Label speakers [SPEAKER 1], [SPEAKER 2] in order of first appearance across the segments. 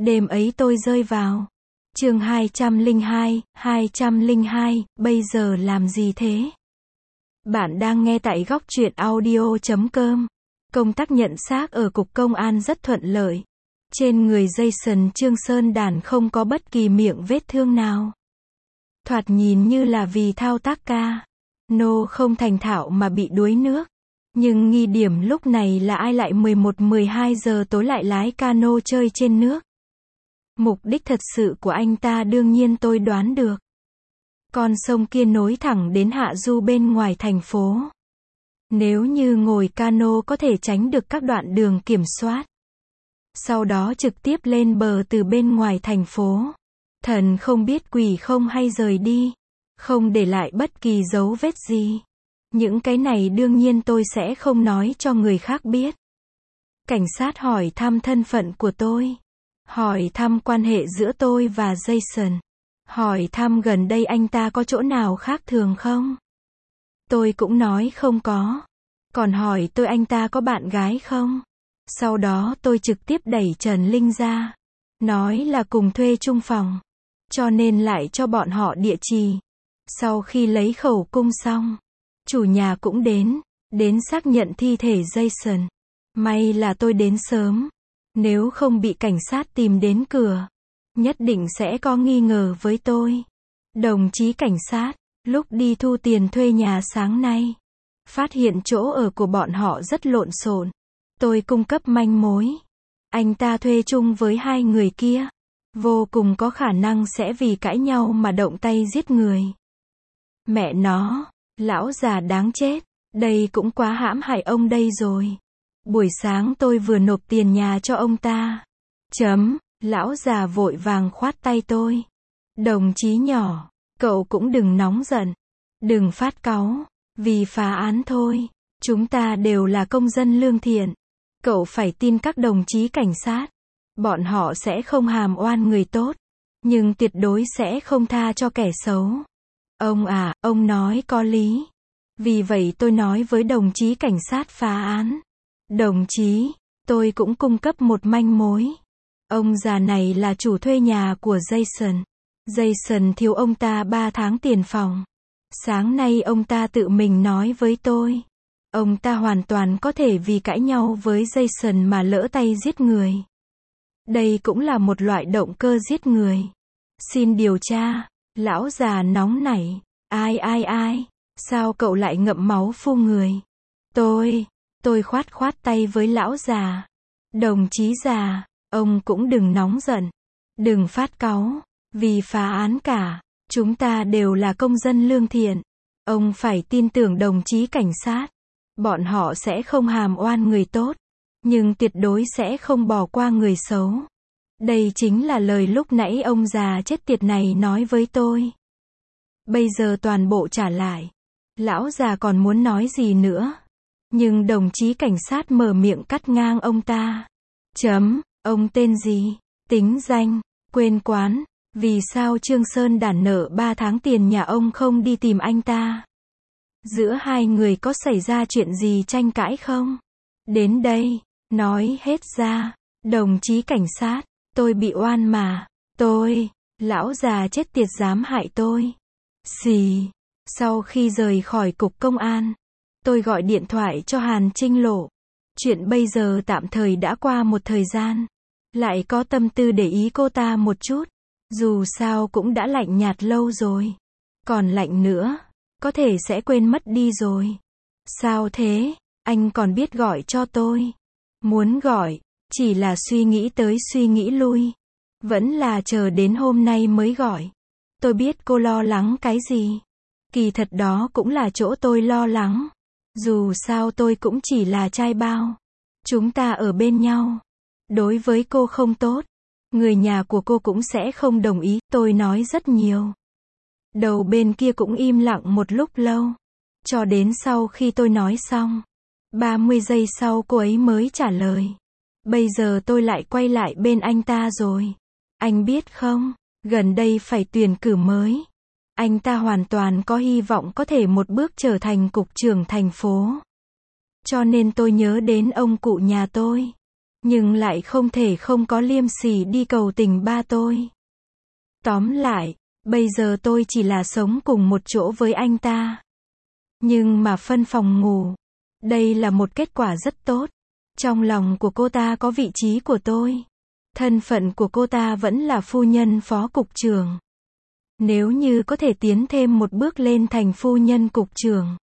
[SPEAKER 1] Đêm ấy tôi rơi vào. Chương 202, bây giờ làm gì thế? Bạn đang nghe tại góc truyện audio.com. Công tác nhận xác ở Cục Công an rất thuận lợi. Trên người Jason Trương Sơn Đản không có bất kỳ miệng vết thương nào. Thoạt nhìn như là vì thao tác ca nô không thành thạo mà bị đuối nước. Nhưng nghi điểm lúc này là ai lại 11-12 giờ tối lại lái cano chơi trên nước. Mục đích thật sự của anh ta đương nhiên tôi đoán được. Con sông kia nối thẳng đến hạ du bên ngoài thành phố. Nếu như ngồi cano có thể tránh được các đoạn đường kiểm soát. Sau đó trực tiếp lên bờ từ bên ngoài thành phố. Thần không biết quỷ không hay rời đi. Không để lại bất kỳ dấu vết gì. Những cái này đương nhiên tôi sẽ không nói cho người khác biết. Cảnh sát hỏi thăm thân phận của tôi. Hỏi thăm quan hệ giữa tôi và Jason. Hỏi thăm gần đây anh ta có chỗ nào khác thường không? Tôi cũng nói không có. Còn hỏi tôi anh ta có bạn gái không? Sau đó tôi trực tiếp đẩy Trần Linh ra. Nói là cùng thuê chung phòng. Cho nên lại cho bọn họ địa chỉ. Sau khi lấy khẩu cung xong, chủ nhà cũng đến xác nhận thi thể Jason. May là tôi đến sớm. Nếu không bị cảnh sát tìm đến cửa, nhất định sẽ có nghi ngờ với tôi. Đồng chí cảnh sát, lúc đi thu tiền thuê nhà sáng nay, phát hiện chỗ ở của bọn họ rất lộn xộn. Tôi cung cấp manh mối. Anh ta thuê chung với hai người kia. Vô cùng có khả năng sẽ vì cãi nhau mà động tay giết người. Mẹ nó, lão già đáng chết. Đây cũng quá hãm hại ông đây rồi. Buổi sáng tôi vừa nộp tiền nhà cho ông ta. Lão già vội vàng khoát tay tôi. Đồng chí nhỏ, cậu cũng đừng nóng giận. Đừng phát cáu. Vì phá án thôi. Chúng ta đều là công dân lương thiện. Cậu phải tin các đồng chí cảnh sát. Bọn họ sẽ không hàm oan người tốt. Nhưng tuyệt đối sẽ không tha cho kẻ xấu. Ông à, ông nói có lý. Vì vậy tôi nói với đồng chí cảnh sát phá án. Đồng chí, tôi cũng cung cấp một manh mối. Ông già này là chủ thuê nhà của Jason. Jason thiếu ông ta 3 tháng tiền phòng. Sáng nay ông ta tự mình nói với tôi. Ông ta hoàn toàn có thể vì cãi nhau với Jason mà lỡ tay giết người. Đây cũng là một loại động cơ giết người. Xin điều tra. Lão già nóng nảy. Ai? Sao cậu lại ngậm máu phun người? Tôi khoát tay với lão già. Đồng chí già, ông cũng đừng nóng giận. Đừng phát cáu. Vì phá án cả. Chúng ta đều là công dân lương thiện. Ông phải tin tưởng đồng chí cảnh sát. Bọn họ sẽ không hàm oan người tốt. Nhưng tuyệt đối sẽ không bỏ qua người xấu. Đây chính là lời lúc nãy ông già chết tiệt này nói với tôi. Bây giờ toàn bộ trả lại. Lão già còn muốn nói gì nữa. Nhưng đồng chí cảnh sát mở miệng cắt ngang ông ta. Ông tên gì? Tính danh? Quên quán. Vì sao Trương Sơn Đản nợ 3 tháng tiền nhà ông không đi tìm anh ta? Giữa hai người có xảy ra chuyện gì tranh cãi không? Đến đây, nói hết ra. Đồng chí cảnh sát, tôi bị oan mà. Lão già chết tiệt dám hại tôi. Xì. Sau khi rời khỏi cục công an, tôi gọi điện thoại cho Hàn Trinh Lộ. Chuyện bây giờ tạm thời đã qua một thời gian. Lại có tâm tư để ý cô ta một chút. Dù sao cũng đã lạnh nhạt lâu rồi. Còn lạnh nữa, có thể sẽ quên mất đi rồi. Sao thế? Anh còn biết gọi cho tôi. Muốn gọi, chỉ là suy nghĩ tới suy nghĩ lui. Vẫn là chờ đến hôm nay mới gọi. Tôi biết cô lo lắng cái gì. Kỳ thật đó cũng là chỗ tôi lo lắng. Dù sao tôi cũng chỉ là trai bao. Chúng ta ở bên nhau. Đối với cô không tốt. Người nhà của cô cũng sẽ không đồng ý. Tôi nói rất nhiều. Đầu bên kia cũng im lặng một lúc lâu. Cho đến sau khi tôi nói xong. 30 giây sau cô ấy mới trả lời. Bây giờ tôi lại quay lại bên anh ta rồi. Anh biết không, gần đây phải tuyển cử mới. Anh ta hoàn toàn có hy vọng có thể một bước trở thành cục trưởng thành phố. Cho nên tôi nhớ đến ông cụ nhà tôi. nhưng lại không thể không có liêm sỉ đi cầu tình ba tôi. Tóm lại, bây giờ tôi chỉ là sống cùng một chỗ với anh ta. Nhưng mà phân phòng ngủ. Đây là một kết quả rất tốt. Trong lòng của cô ta có vị trí của tôi. Thân phận của cô ta vẫn là phu nhân phó cục trưởng. Nếu như có thể tiến thêm một bước lên thành phu nhân cục trưởng,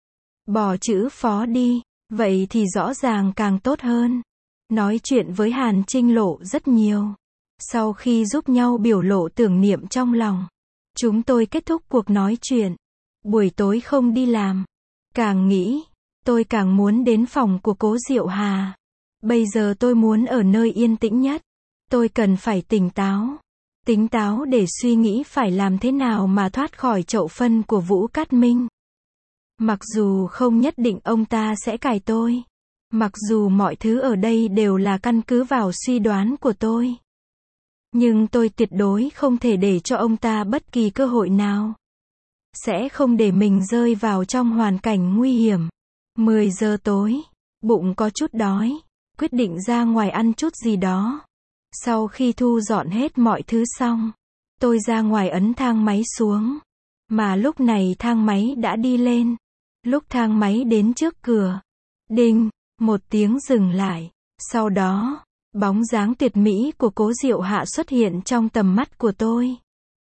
[SPEAKER 1] bỏ chữ phó đi, vậy thì rõ ràng càng tốt hơn. Nói chuyện với Hàn Trinh Lộ rất nhiều. Sau khi giúp nhau biểu lộ tưởng niệm trong lòng, chúng tôi kết thúc cuộc nói chuyện. Buổi tối không đi làm. Càng nghĩ, tôi càng muốn đến phòng của Cố Diệu Hà. Bây giờ tôi muốn ở nơi yên tĩnh nhất. Tôi cần phải tỉnh táo. Tỉnh táo để suy nghĩ phải làm thế nào mà thoát khỏi chậu phân của Vũ Cát Minh. Mặc dù không nhất định ông ta sẽ cài tôi. Mặc dù mọi thứ ở đây đều là căn cứ vào suy đoán của tôi. Nhưng tôi tuyệt đối không thể để cho ông ta bất kỳ cơ hội nào. Sẽ không để mình rơi vào trong hoàn cảnh nguy hiểm. 10 giờ tối, bụng có chút đói, quyết định ra ngoài ăn chút gì đó. Sau khi thu dọn hết mọi thứ xong, tôi ra ngoài ấn thang máy xuống. Mà lúc này thang máy đã đi lên. Lúc thang máy đến trước cửa, đinh, một tiếng dừng lại. Sau đó, bóng dáng tuyệt mỹ của Cố Diệu Hạ xuất hiện trong tầm mắt của tôi.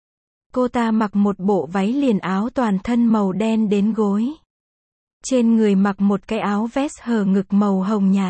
[SPEAKER 1] Cô ta mặc một bộ váy liền áo toàn thân màu đen đến gối. Trên người mặc một cái áo vest hở ngực màu hồng nhạt.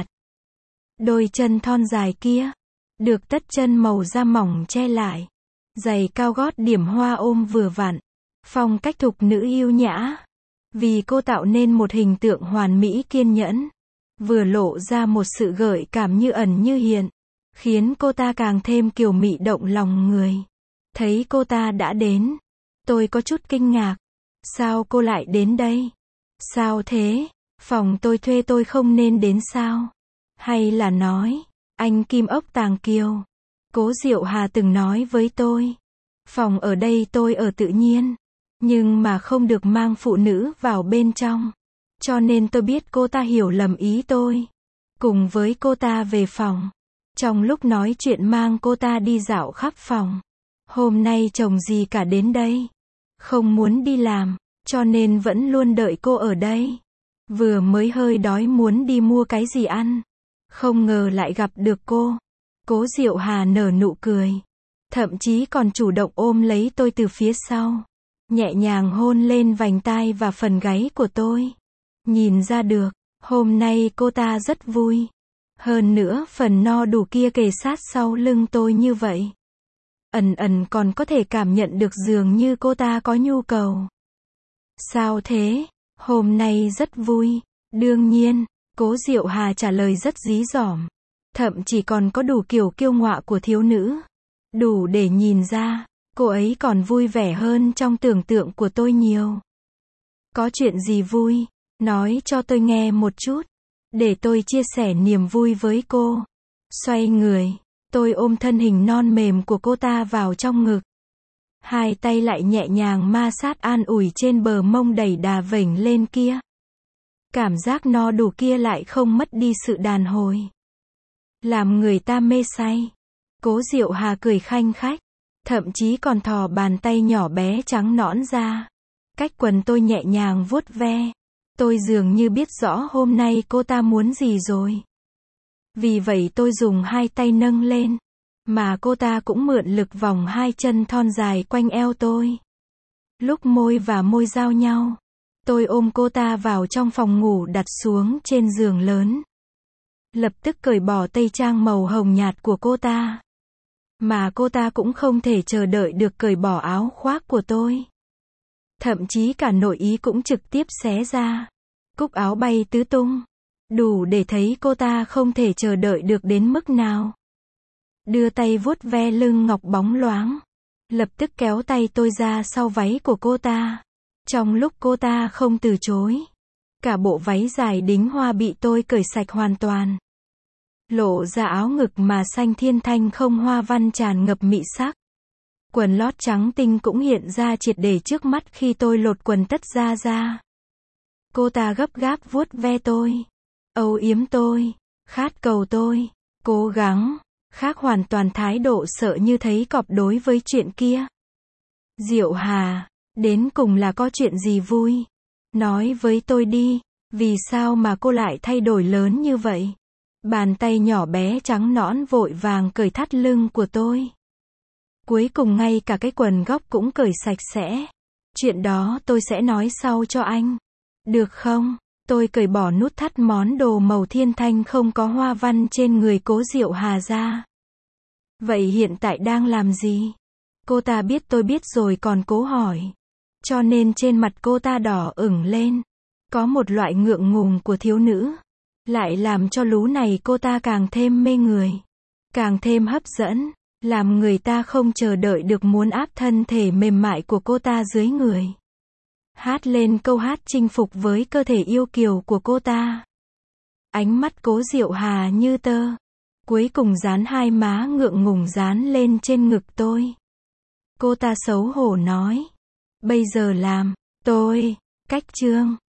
[SPEAKER 1] Đôi chân thon dài kia, được tất chân màu da mỏng che lại. Giày cao gót điểm hoa ôm vừa vặn. Phong cách thục nữ yêu nhã. Vì cô tạo nên một hình tượng hoàn mỹ kiên nhẫn. Vừa lộ ra một sự gợi cảm như ẩn như hiện. Khiến cô ta càng thêm kiều mị động lòng người. Thấy cô ta đã đến. Tôi có chút kinh ngạc. Sao cô lại đến đây? Sao thế? Phòng tôi thuê tôi không nên đến sao? Hay là nói, anh Kim Ốc Tàng Kiều. Cố Diệu Hà từng nói với tôi. Phòng ở đây tôi ở tự nhiên. Nhưng mà không được mang phụ nữ vào bên trong. Cho nên tôi biết cô ta hiểu lầm ý tôi. Cùng với cô ta về phòng. Trong lúc nói chuyện mang cô ta đi dạo khắp phòng. Hôm nay chồng gì cả đến đây. Không muốn đi làm, cho nên vẫn luôn đợi cô ở đây. Vừa mới hơi đói muốn đi mua cái gì ăn. Không ngờ lại gặp được cô. Cố Diệu Hà nở nụ cười. Thậm chí còn chủ động ôm lấy tôi từ phía sau. Nhẹ nhàng hôn lên vành tai và phần gáy của tôi. Nhìn ra được, hôm nay cô ta rất vui. Hơn nữa phần no đủ kia kề sát sau lưng tôi như vậy. Ẩn ẩn còn có thể cảm nhận được dường như cô ta có nhu cầu. Sao thế? Hôm nay rất vui. Đương nhiên, Cố Diệu Hà trả lời rất dí dỏm. Thậm chí còn có đủ kiểu kiêu ngọa của thiếu nữ. Đủ để nhìn ra, cô ấy còn vui vẻ hơn trong tưởng tượng của tôi nhiều. Có chuyện gì vui? Nói cho tôi nghe một chút. Để tôi chia sẻ niềm vui với cô. Xoay người, tôi ôm thân hình non mềm của cô ta vào trong ngực. Hai tay lại nhẹ nhàng ma sát an ủi trên bờ mông đẩy đà vểnh lên kia. Cảm giác no đủ kia lại không mất đi sự đàn hồi. Làm người ta mê say. Cố Diệu Hà cười khanh khách. Thậm chí còn thò bàn tay nhỏ bé trắng nõn ra. Cách quần tôi nhẹ nhàng vuốt ve. Tôi dường như biết rõ hôm nay cô ta muốn gì rồi. Vì vậy tôi dùng hai tay nâng lên. Mà cô ta cũng mượn lực vòng hai chân thon dài quanh eo tôi. Lúc môi và môi giao nhau, tôi ôm cô ta vào trong phòng ngủ đặt xuống trên giường lớn. Lập tức cởi bỏ tây trang màu hồng nhạt của cô ta. Mà cô ta cũng không thể chờ đợi được cởi bỏ áo khoác của tôi. Thậm chí cả nội y cũng trực tiếp xé ra. Cúc áo bay tứ tung. Đủ để thấy cô ta không thể chờ đợi được đến mức nào. Đưa tay vuốt ve lưng ngọc bóng loáng. Lập tức kéo tay tôi ra sau váy của cô ta. Trong lúc cô ta không từ chối. Cả bộ váy dài đính hoa bị tôi cởi sạch hoàn toàn. Lộ ra áo ngực mà xanh thiên thanh không hoa văn tràn ngập mị sắc. Quần lót trắng tinh cũng hiện ra triệt để trước mắt khi tôi lột quần tất ra. Cô ta gấp gáp vuốt ve tôi. Âu yếm tôi. Khát cầu tôi. Cố gắng. Khác hoàn toàn thái độ sợ như thấy cọp đối với chuyện kia. Diệu Hà, đến cùng là có chuyện gì vui? Nói với tôi đi, vì sao mà cô lại thay đổi lớn như vậy? Bàn tay nhỏ bé trắng nõn vội vàng cởi thắt lưng của tôi. Cuối cùng ngay cả cái quần góc cũng cởi sạch sẽ. Chuyện đó tôi sẽ nói sau cho anh. Được không? Tôi cởi bỏ nút thắt món đồ màu thiên thanh không có hoa văn trên người Cố Diệu Hà ra. Vậy hiện tại đang làm gì? Cô ta biết tôi biết rồi còn cố hỏi. Cho nên trên mặt cô ta đỏ ửng lên. Có một loại ngượng ngùng của thiếu nữ. Lại làm cho lú này cô ta càng thêm mê người. Càng thêm hấp dẫn. Làm người ta không chờ đợi được muốn áp thân thể mềm mại của cô ta dưới người. Hát lên câu hát chinh phục với cơ thể yêu kiều của cô ta. Ánh mắt Cố Diệu Hà như tơ. Cuối cùng dán hai má ngượng ngùng dán lên trên ngực tôi. Cô ta xấu hổ nói. Bây giờ làm. Tôi. Cách chương.